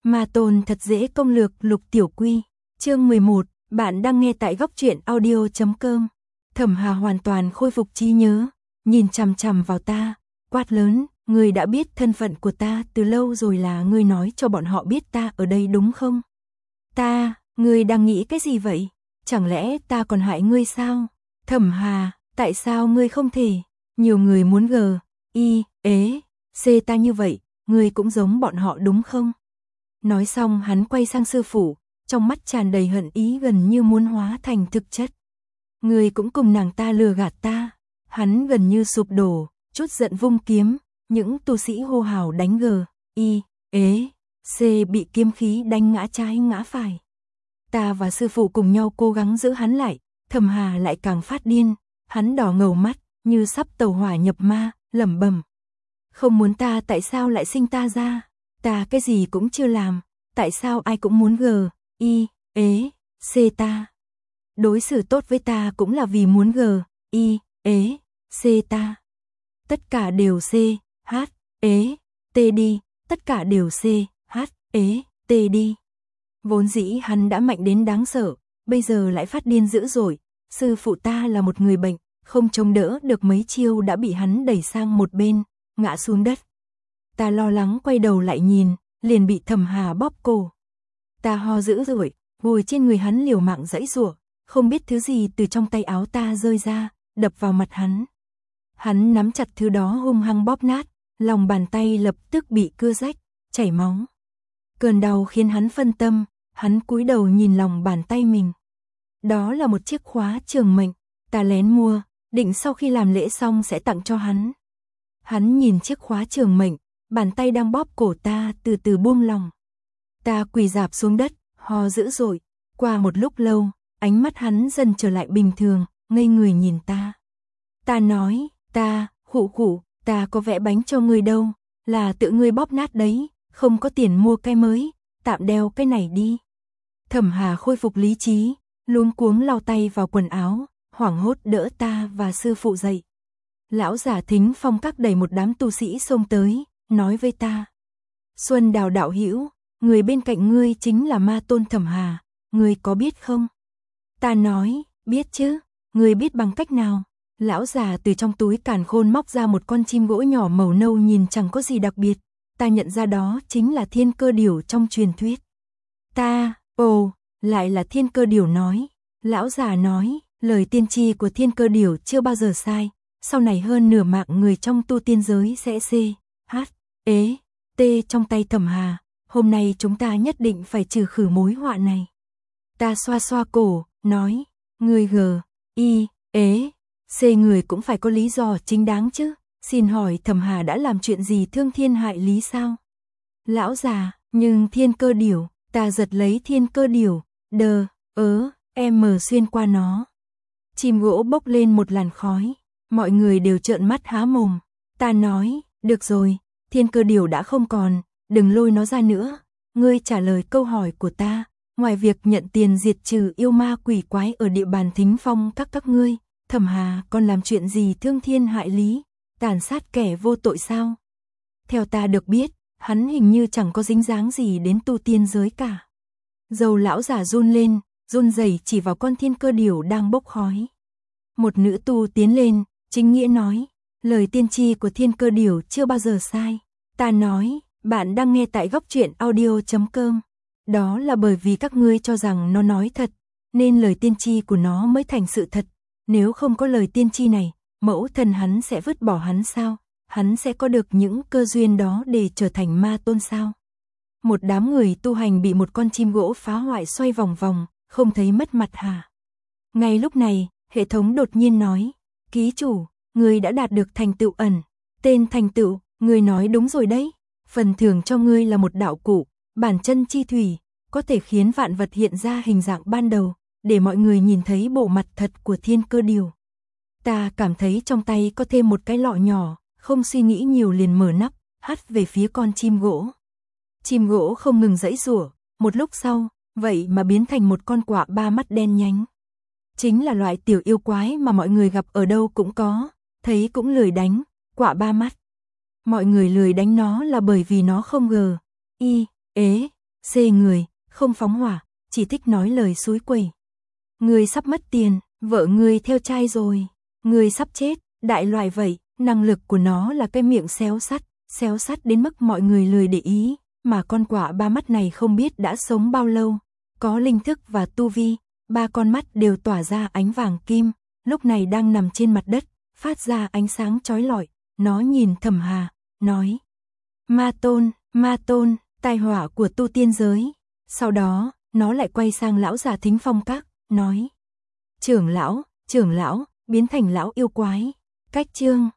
Ma Tôn thật dễ công lược Lục Tiểu Quy. Chương 11, bạn đang nghe tại góc truyện audio.com. Thẩm Hà hoàn toàn khôi phục trí nhớ, nhìn chằm chằm vào ta, quát lớn, ngươi đã biết thân phận của ta từ lâu rồi, là ngươi nói cho bọn họ biết ta ở đây đúng không? Ngươi đang nghĩ cái gì vậy? Chẳng lẽ ta còn hại ngươi sao? Thẩm Hà, tại sao ngươi không thể? Nhiều người muốn C ta như vậy, ngươi cũng giống bọn họ đúng không? Nói xong hắn quay sang sư phụ, trong mắt tràn đầy hận ý, gần như muốn hóa thành thực chất. Ngươi cũng cùng nàng ta lừa gạt ta. Hắn gần như sụp đổ, chút giận vung kiếm, những tu sĩ hô hào đánh C bị kiếm khí đánh ngã trái ngã phải. Ta và sư phụ cùng nhau cố gắng giữ hắn lại, Thẩm Hà lại càng phát điên, hắn đỏ ngầu mắt, như sắp tẩu hỏa nhập ma, lẩm bẩm. Không muốn ta, tại sao lại sinh ta ra? Ta cái gì cũng chưa làm, tại sao ai cũng muốn C ta? Đối xử tốt với ta cũng là vì muốn C ta. Tất cả đều T đi, tất cả đều T đi. Vốn dĩ hắn đã mạnh đến đáng sợ, bây giờ lại phát điên dữ dội. Sư phụ ta là một người bệnh, không chống đỡ được mấy chiêu đã bị hắn đẩy sang một bên, ngã xuống đất. Ta lo lắng quay đầu lại nhìn, liền bị Thẩm Hà bóp cổ. Ta ho dữ dội, ngồi trên người hắn liều mạng giãy giụa, không biết thứ gì từ trong tay áo ta rơi ra, đập vào mặt hắn. Hắn nắm chặt thứ đó hung hăng bóp nát, lòng bàn tay lập tức bị cưa rách, chảy máu. Cơn đau khiến hắn phân tâm, hắn cúi đầu nhìn lòng bàn tay mình. Đó là một chiếc khóa trường mệnh, ta lén mua, định sau khi làm lễ xong sẽ tặng cho hắn. Hắn nhìn chiếc khóa trường mệnh, bàn tay đang bóp cổ ta từ từ buông lòng. Ta quỳ rạp xuống đất, ho dữ dội. Qua một lúc lâu, ánh mắt hắn dần trở lại bình thường, ngây người nhìn ta. Ta nói, khụ, ta có vẽ bánh cho ngươi đâu, là tự ngươi bóp nát đấy, không có tiền mua cái mới, tạm đeo cái này đi. Thẩm Hà khôi phục lý trí, luống cuống lau tay vào quần áo, hoảng hốt đỡ ta và sư phụ dậy. Lão giả Thính Phong các đẩy một đám tu sĩ xông tới, nói với ta. Xuân Đào đạo hữu, người bên cạnh ngươi chính là Ma Tôn Thẩm Hà, ngươi có biết không? Ta nói, biết chứ, ngươi biết bằng cách nào? Lão già từ trong túi càn khôn móc ra một con chim gỗ nhỏ màu nâu nhìn chẳng có gì đặc biệt. Ta nhận ra đó chính là thiên cơ điểu trong truyền thuyết. Lại là thiên cơ điểu nói. Lão già nói, lời tiên tri của thiên cơ điểu chưa bao giờ sai. Sau này hơn nửa mạng người trong tu tiên giới sẽ T trong tay Thẩm Hà. Hôm nay chúng ta nhất định phải trừ khử mối họa này. Ta xoa xoa cổ, nói, người C người cũng phải có lý do chính đáng chứ. Xin hỏi Thẩm Hà đã làm chuyện gì thương thiên hại lý sao? Lão già, nhưng thiên cơ điểu, ta giật lấy thiên cơ điểu, em xuyên qua nó. Chim gỗ bốc lên một làn khói, mọi người đều trợn mắt há mồm. Ta nói, được rồi, thiên cơ điểu đã không còn, đừng lôi nó ra nữa. Ngươi trả lời câu hỏi của ta, ngoài việc nhận tiền diệt trừ yêu ma quỷ quái ở địa bàn Thính Phong các ngươi, Thẩm Hà còn làm chuyện gì thương thiên hại lý, tàn sát kẻ vô tội sao? Theo ta được biết, hắn hình như chẳng có dính dáng gì đến tu tiên giới cả. Dầu lão giả run lên, run rẩy chỉ vào con thiên cơ điểu đang bốc khói. Một nữ tu tiến lên, chính nghĩa nói, lời tiên tri của thiên cơ điểu chưa bao giờ sai. Ta nói, bạn đang nghe tại góc truyện audio.com. Đó là bởi vì các ngươi cho rằng nó nói thật, nên lời tiên tri của nó mới thành sự thật. Nếu không có lời tiên tri này, mẫu thân hắn sẽ vứt bỏ hắn sao? Hắn sẽ có được những cơ duyên đó để trở thành ma tôn sao? Một đám người tu hành bị một con chim gỗ phá hoại xoay vòng vòng, không thấy mất mặt hả? Ngay lúc này, hệ thống đột nhiên nói, ký chủ, ngươi đã đạt được thành tựu ẩn. Tên thành tựu, ngươi nói đúng rồi đấy. Phần thưởng cho ngươi là một đạo cụ, bản chân chi thủy, có thể khiến vạn vật hiện ra hình dạng ban đầu, để mọi người nhìn thấy bộ mặt thật của thiên cơ điểu. Ta cảm thấy trong tay có thêm một cái lọ nhỏ, không suy nghĩ nhiều liền mở nắp, hắt về phía con chim gỗ. Chim gỗ không ngừng giãy giụa, một lúc sau, vậy mà biến thành một con quạ ba mắt đen nhánh. Chính là loại tiểu yêu quái mà mọi người gặp ở đâu cũng có, thấy cũng lười đánh, quạ ba mắt. Mọi người lười đánh nó là bởi vì nó không Xê người, không phóng hỏa, chỉ thích nói lời xúi quẩy. Người sắp mất tiền, vợ người theo trai rồi, người sắp chết, đại loại vậy, năng lực của nó là cái miệng xéo sắt đến mức mọi người lười để ý, mà con quạ ba mắt này không biết đã sống bao lâu, có linh thức và tu vi, ba con mắt đều tỏa ra ánh vàng kim, lúc này đang nằm trên mặt đất, phát ra ánh sáng chói lọi, nó nhìn Thẩm Hà, nói: Ma tôn, tai họa của tu tiên giới. Sau đó, nó lại quay sang lão già Thính Phong Các, nói: trưởng lão, biến thành lão yêu quái. Cách chương